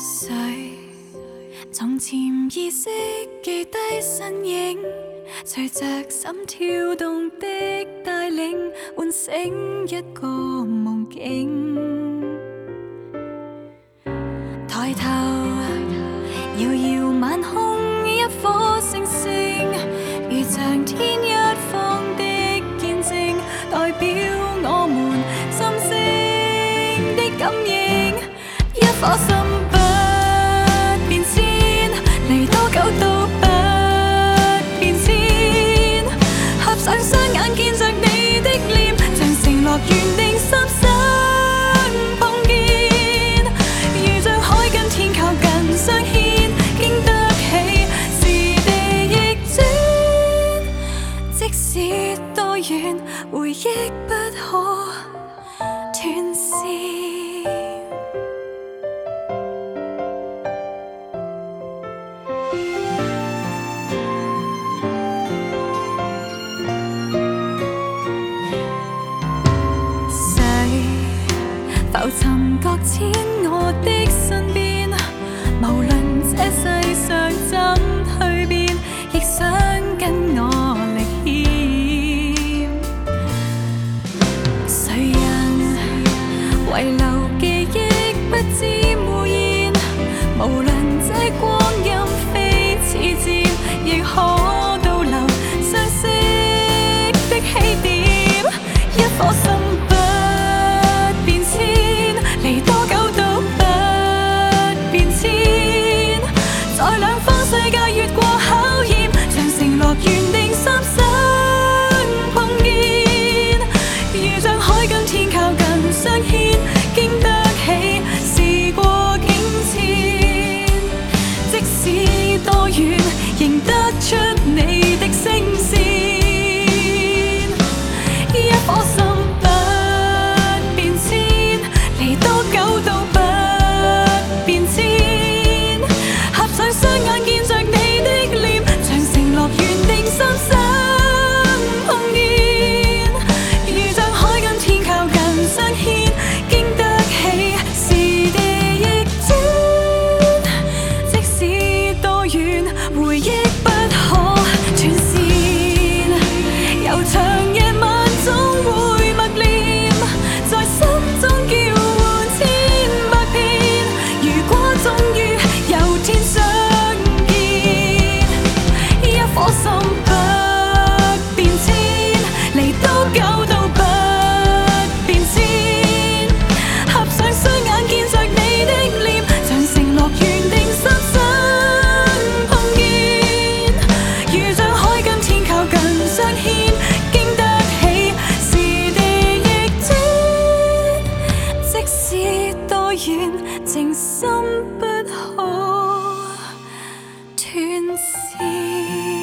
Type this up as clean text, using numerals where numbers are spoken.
谁从潜意识记低身影，随着心跳动的带领，唤醒一个梦境。抬头遥遥晚空，一颗星星，如像天一方的见证，代表我们心声的感应。一颗心不變遷，離多久都不變遷。合上雙眼見着你的臉，像承諾原定心相碰見。如像海跟天靠近相牽，經得起時地逆轉。即使多遠，回憶不可斷線。浮沉擱淺我的身邊，無論這世上怎蛻變，亦想跟我歷險。誰人遺留記憶不知污染，無論這光陰非似箭，亦可倒流相識的起點。一顆心不變遷，離多久都不變遷。在兩方世界越過考驗，像承諾原定心相碰見。如像海跟天靠近相牽，經得起時過境遷。即使多遠，認得出你的聲線。一顆心不變遷，離多久都不變遷。合上雙眼見着你的臉，像承諾原定心相碰見。如像海跟天靠近相牽，經得起時地逆轉。即使多遠，回憶不可斷線。悠長夜晚總會默念，在心中叫喚千百遍。如果終於有天相見，一顆心不變遷，離多久都不變遷。合上雙眼見着你的臉，像承諾原定心相碰見。如像海跟天靠近相牽，經得起時地逆轉。即使多遠，情深不可斷線。